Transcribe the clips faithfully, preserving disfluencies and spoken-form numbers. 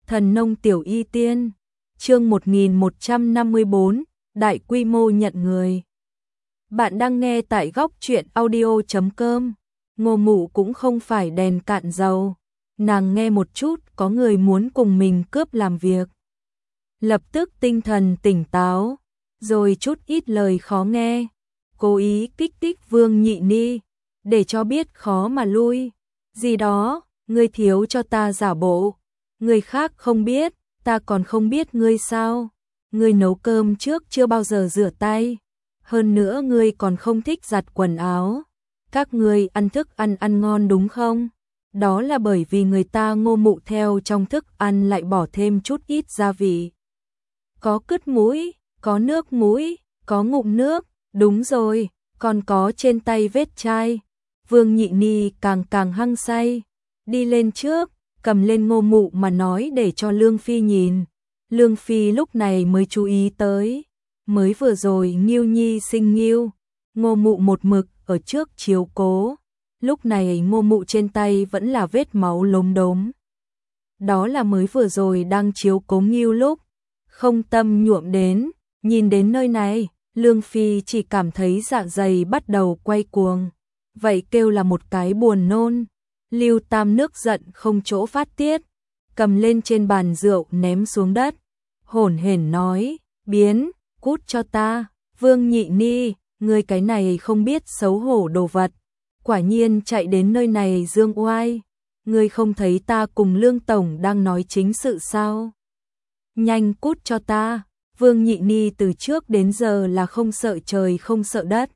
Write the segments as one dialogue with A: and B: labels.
A: Thần nông tiểu y tiên, chương một nghìn một trăm năm mươi bốn, đại quy mô nhận người. Bạn đang nghe tại góc truyện audio chấm com. Ngô Mụ cũng không phải đèn cạn dầu, nàng nghe một chút có người muốn cùng mình cướp làm việc. Lập tức tinh thần tỉnh táo, rồi chút ít lời khó nghe, cố ý kích thích Vương Nhị Ni, để cho biết khó mà lui. Gì đó, ngươi thiếu cho ta giả bộ. Người khác không biết, ta còn không biết ngươi sao? Ngươi nấu cơm trước chưa bao giờ rửa tay. Hơn nữa ngươi còn không thích giặt quần áo. Các ngươi ăn thức ăn ăn ngon đúng không? Đó là bởi vì người ta Ngô Mụ theo trong thức ăn lại bỏ thêm chút ít gia vị. Có cứt mũi, có nước mũi, có ngụm nước, đúng rồi, còn có trên tay vết chai. Vương Nhị Ni càng càng hăng say, đi lên trước, cầm lên Ngô Mụ mà nói để cho Lương Phi nhìn. Lương Phi lúc này mới chú ý tới, mới vừa rồi Nghiêu Nhi sinh Nghiêu, Ngô Mụ một mực ở trước chiếu cố, lúc này Ngô Mụ trên tay vẫn là vết máu lốm đốm. Đó là mới vừa rồi đang chiếu cố Nghiêu lúc, không tâm nhuộm đến, nhìn đến nơi này, Lương Phi chỉ cảm thấy dạ dày bắt đầu quay cuồng, vậy kêu là một cái buồn nôn. Lưu Tam nước giận không chỗ phát tiết, cầm lên trên bàn rượu ném xuống đất, hổn hển nói, biến, cút cho ta, Vương Nhị Ni, ngươi cái này không biết xấu hổ đồ vật, quả nhiên chạy đến nơi này dương oai, ngươi không thấy ta cùng Lương Tổng đang nói chính sự sao? Nhanh cút cho ta, Vương Nhị Ni từ trước đến giờ là không sợ trời không sợ đất,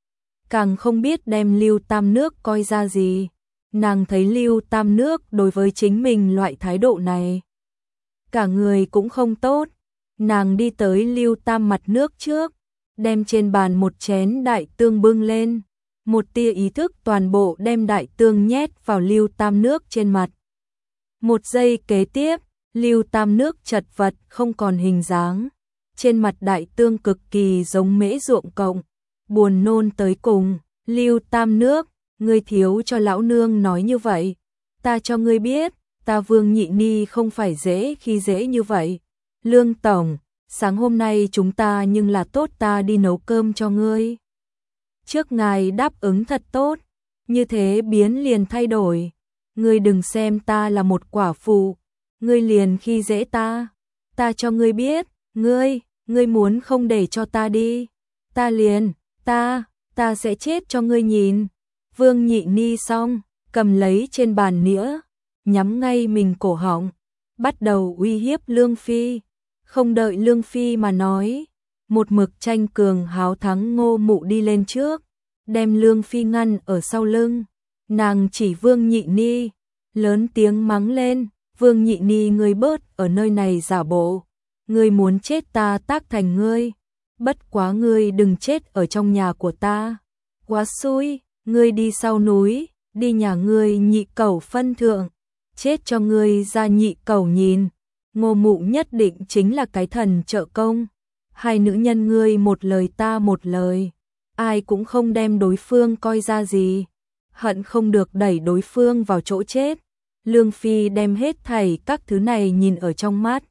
A: càng không biết đem Lưu Tam nước coi ra gì. Nàng thấy Lưu Tam nước đối với chính mình loại thái độ này, cả người cũng không tốt. Nàng đi tới Lưu Tam mặt nước trước, đem trên bàn một chén đại tương bưng lên, một tia ý thức toàn bộ đem đại tương nhét vào Lưu Tam nước trên mặt. Một giây kế tiếp, Lưu Tam nước chật vật không còn hình dáng, trên mặt đại tương cực kỳ giống mễ ruộng cộng, buồn nôn tới cùng. Lưu Tam nước, ngươi thiếu cho lão nương nói như vậy, ta cho ngươi biết, ta Vương Nhị Ni không phải dễ khi dễ như vậy. Lương Tổng, sáng hôm nay chúng ta nhưng là tốt ta đi nấu cơm cho ngươi. Trước ngài đáp ứng thật tốt, như thế biến liền thay đổi. Ngươi đừng xem ta là một quả phụ, ngươi liền khi dễ ta. Ta cho ngươi biết, ngươi, ngươi muốn không để cho ta đi, ta liền, ta, ta sẽ chết cho ngươi nhìn. Vương Nhị Ni xong, cầm lấy trên bàn nĩa, nhắm ngay mình cổ họng, bắt đầu uy hiếp Lương Phi. Không đợi Lương Phi mà nói, một mực tranh cường háo thắng Ngô Mụ đi lên trước, đem Lương Phi ngăn ở sau lưng. Nàng chỉ Vương Nhị Ni, lớn tiếng mắng lên, Vương Nhị Ni ngươi bớt ở nơi này giả bộ, ngươi muốn chết ta tác thành ngươi, bất quá ngươi đừng chết ở trong nhà của ta, quá xui. Ngươi đi sau núi, đi nhà ngươi nhị cẩu phân thượng, chết cho ngươi ra nhị cẩu nhìn. Ngô Mụ nhất định chính là cái thần trợ công, hai nữ nhân ngươi một lời ta một lời, ai cũng không đem đối phương coi ra gì, hận không được đẩy đối phương vào chỗ chết. Lương Phi đem hết thảy các thứ này nhìn ở trong mắt.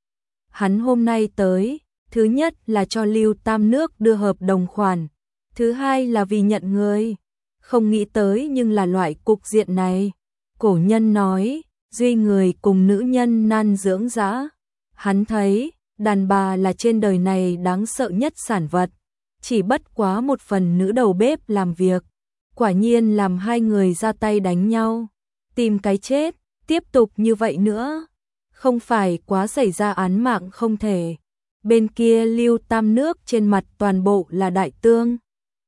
A: Hắn hôm nay tới, thứ nhất là cho Lưu Tam nước đưa hợp đồng khoản, thứ hai là vì nhận người. Không nghĩ tới nhưng là loại cục diện này. Cổ nhân nói, duy người cùng nữ nhân nan dưỡng dã. Hắn thấy, đàn bà là trên đời này đáng sợ nhất sản vật, chỉ bất quá một phần nữ đầu bếp làm việc. Quả nhiên làm hai người ra tay đánh nhau, tìm cái chết, tiếp tục như vậy nữa, không phải quá xảy ra án mạng không thể. Bên kia Lưu Tam nước trên mặt toàn bộ là đại tương,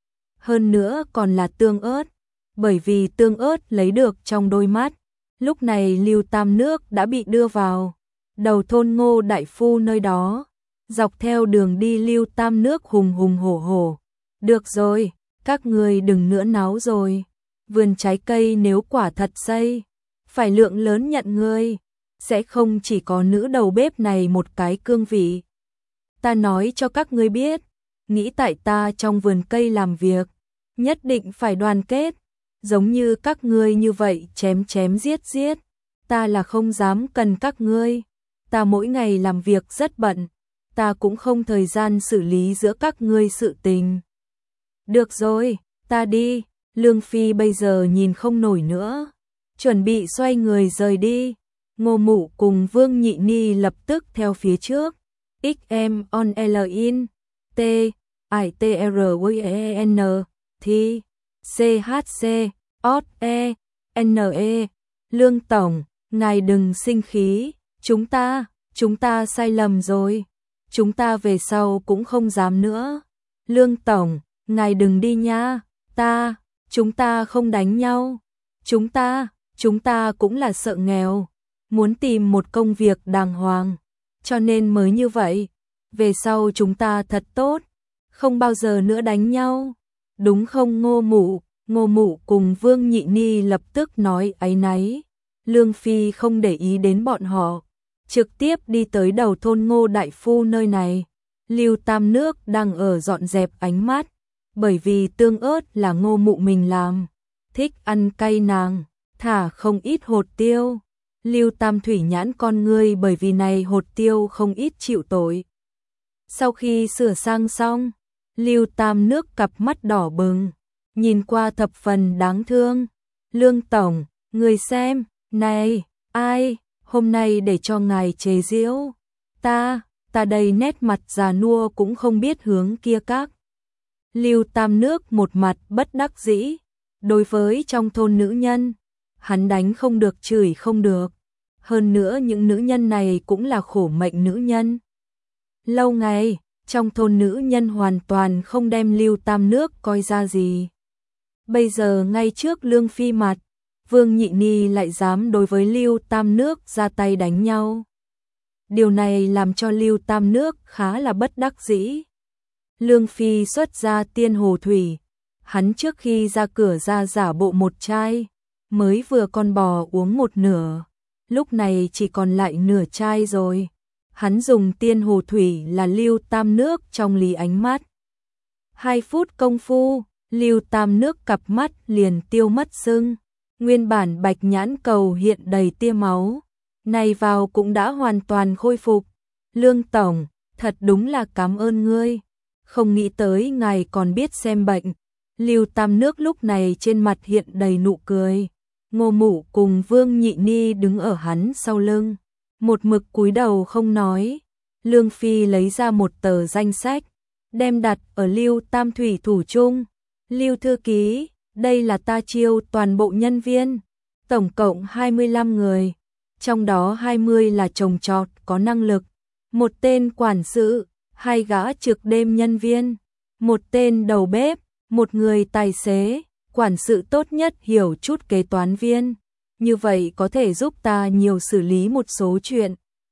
A: hơn nữa còn là tương ớt, bởi vì tương ớt lấy được trong đôi mắt. Lúc này Lưu Tam nước đã bị đưa vào đầu thôn Ngô đại phu nơi đó, dọc theo đường đi Lưu Tam nước hùng hùng hổ hổ. Được rồi, các người đừng nữa náo rồi, vườn trái cây nếu quả thật xây, phải lượng lớn nhận ngươi, sẽ không chỉ có nữ đầu bếp này một cái cương vị. Ta nói cho các ngươi biết, nghĩ tại ta trong vườn cây làm việc, nhất định phải đoàn kết, giống như các ngươi như vậy chém chém giết giết, ta là không dám cần các ngươi. ta mỗi ngày làm việc rất bận, ta cũng không thời gian xử lý giữa các ngươi sự tình. Được rồi, ta đi. Lương Phi bây giờ nhìn không nổi nữa, chuẩn bị xoay người rời đi. Ngô Mụ cùng Vương Nhị Ni lập tức theo phía trước. ích em on L in T I T R W E N Thi C H C O E N E. Lương Tổng, ngài đừng sinh khí, chúng ta, chúng ta sai lầm rồi, chúng ta về sau cũng không dám nữa. Lương Tổng, ngài đừng đi nha, ta, chúng ta không đánh nhau, chúng ta, chúng ta cũng là sợ nghèo, muốn tìm một công việc đàng hoàng, cho nên mới như vậy, về sau chúng ta thật tốt, không bao giờ nữa đánh nhau, đúng không Ngô Mụ? Ngô Mụ cùng Vương Nhị Ni lập tức nói áy náy. Lương Phi không để ý đến bọn họ, trực tiếp đi tới đầu thôn Ngô Đại Phu nơi này. Lưu Tam Nước đang ở dọn dẹp ánh mắt, bởi vì tương ớt là Ngô Mụ mình làm, thích ăn cay nàng, thả không ít hột tiêu. Lưu Tam Thủy nhãn con ngươi bởi vì này hột tiêu không ít chịu tội. Sau khi sửa sang xong, Lưu Tam Nước cặp mắt đỏ bừng, nhìn qua thập phần đáng thương. Lương Tổng, người xem, này, ai, hôm nay để cho ngài chế giễu. Ta, ta đây nét mặt già nua cũng không biết hướng kia các. Lưu Tam Nước một mặt bất đắc dĩ, đối với trong thôn nữ nhân, hắn đánh không được chửi không được. Hơn nữa những nữ nhân này cũng là khổ mệnh nữ nhân. Lâu ngày, trong thôn nữ nhân hoàn toàn không đem Lưu Tam Nước coi ra gì. Bây giờ ngay trước Lương Phi mặt, Vương Nhị Ni lại dám đối với Lưu Tam Nước ra tay đánh nhau. Điều này làm cho Lưu Tam Nước khá là bất đắc dĩ. Lương Phi xuất ra tiên hồ thủy, hắn trước khi ra cửa ra giả bộ một chai, mới vừa con bò uống một nửa, lúc này chỉ còn lại nửa chai rồi. Hắn dùng tiên hồ thủy là Lưu Tam Nước trong lý ánh mắt. Hai phút công phu, Lưu Tam Nước cặp mắt liền tiêu mất sưng, nguyên bản bạch nhãn cầu hiện đầy tia máu, này vào cũng đã hoàn toàn khôi phục. Lương Tổng, thật đúng là cảm ơn ngươi, không nghĩ tới ngài còn biết xem bệnh. Lưu Tam Nước lúc này trên mặt hiện đầy nụ cười. Ngô Mụ cùng Vương Nhị Ni đứng ở hắn sau lưng, một mực cúi đầu không nói. Lương Phi lấy ra một tờ danh sách, đem đặt ở Lưu Tam Thủy thủ trung. Lưu thư ký, đây là ta chiêu toàn bộ nhân viên, tổng cộng hai mươi lăm người, trong đó hai mươi là trồng trọt có năng lực, một tên quản sự, hai gã trực đêm nhân viên, một tên đầu bếp, một người tài xế. Quản sự tốt nhất hiểu chút kế toán viên, như vậy có thể giúp ta nhiều xử lý một số chuyện.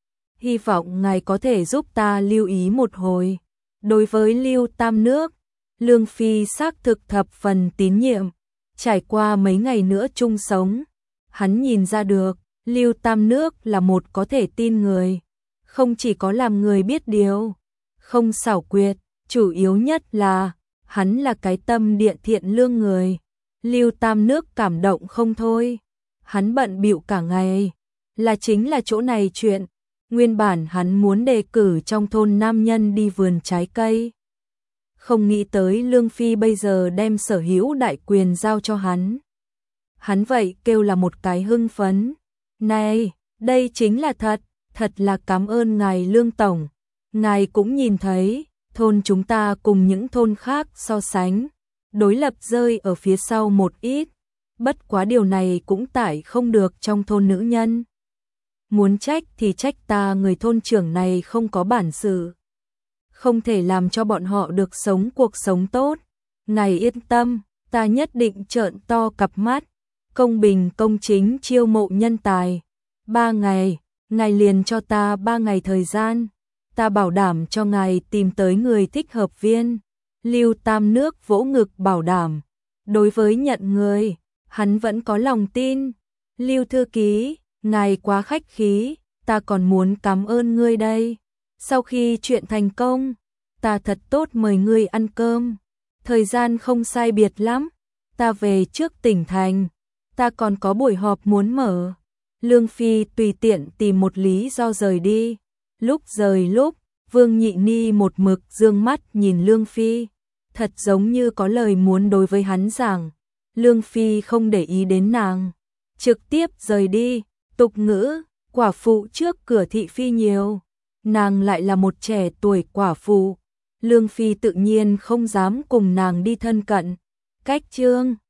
A: Hy vọng ngài có thể giúp ta lưu ý một hồi. Đối với Lưu Tam Nước, Lương Phi xác thực thập phần tín nhiệm, trải qua mấy ngày nữa chung sống, hắn nhìn ra được, Lưu Tam Nước là một có thể tin người, không chỉ có làm người biết điều, không xảo quyệt, chủ yếu nhất là hắn là cái tâm địa thiện lương người. Lưu Tam Nước cảm động không thôi, hắn bận bịu cả ngày, là chính là chỗ này chuyện, nguyên bản hắn muốn đề cử trong thôn nam nhân đi vườn trái cây. Không nghĩ tới Lương Phi bây giờ đem sở hữu đại quyền giao cho hắn. Hắn vậy kêu là một cái hưng phấn. Này, đây chính là thật, thật là cảm ơn ngài Lương Tổng. Ngài cũng nhìn thấy, thôn chúng ta cùng những thôn khác so sánh, đối lập rơi ở phía sau một ít, bất quá điều này cũng tải không được trong thôn nữ nhân. Muốn trách thì trách ta người thôn trưởng này không có bản sự, không thể làm cho bọn họ được sống cuộc sống tốt. Ngài yên tâm, ta nhất định trợn to cặp mắt, công bình công chính chiêu mộ nhân tài. Ba ngày, ngài liền cho ta ba ngày thời gian, ta bảo đảm cho ngài tìm tới người thích hợp viên. Lưu Tam Nước vỗ ngực bảo đảm, đối với nhận người, hắn vẫn có lòng tin. Lưu thư ký, ngài quá khách khí, ta còn muốn cảm ơn ngươi đây. Sau khi chuyện thành công, ta thật tốt mời ngươi ăn cơm. Thời gian không sai biệt lắm, ta về trước tỉnh thành, ta còn có buổi họp muốn mở. Lương Phi tùy tiện tìm một lý do rời đi. Lúc rời lúc, Vương Nhị Ni một mực dương mắt nhìn Lương Phi, thật giống như có lời muốn đối với hắn giảng. Lương Phi không để ý đến nàng, trực tiếp rời đi. Tục ngữ, quả phụ trước cửa thị phi nhiều, nàng lại là một trẻ tuổi quả phụ, Lương Phi tự nhiên không dám cùng nàng đi thân cận. Cách chương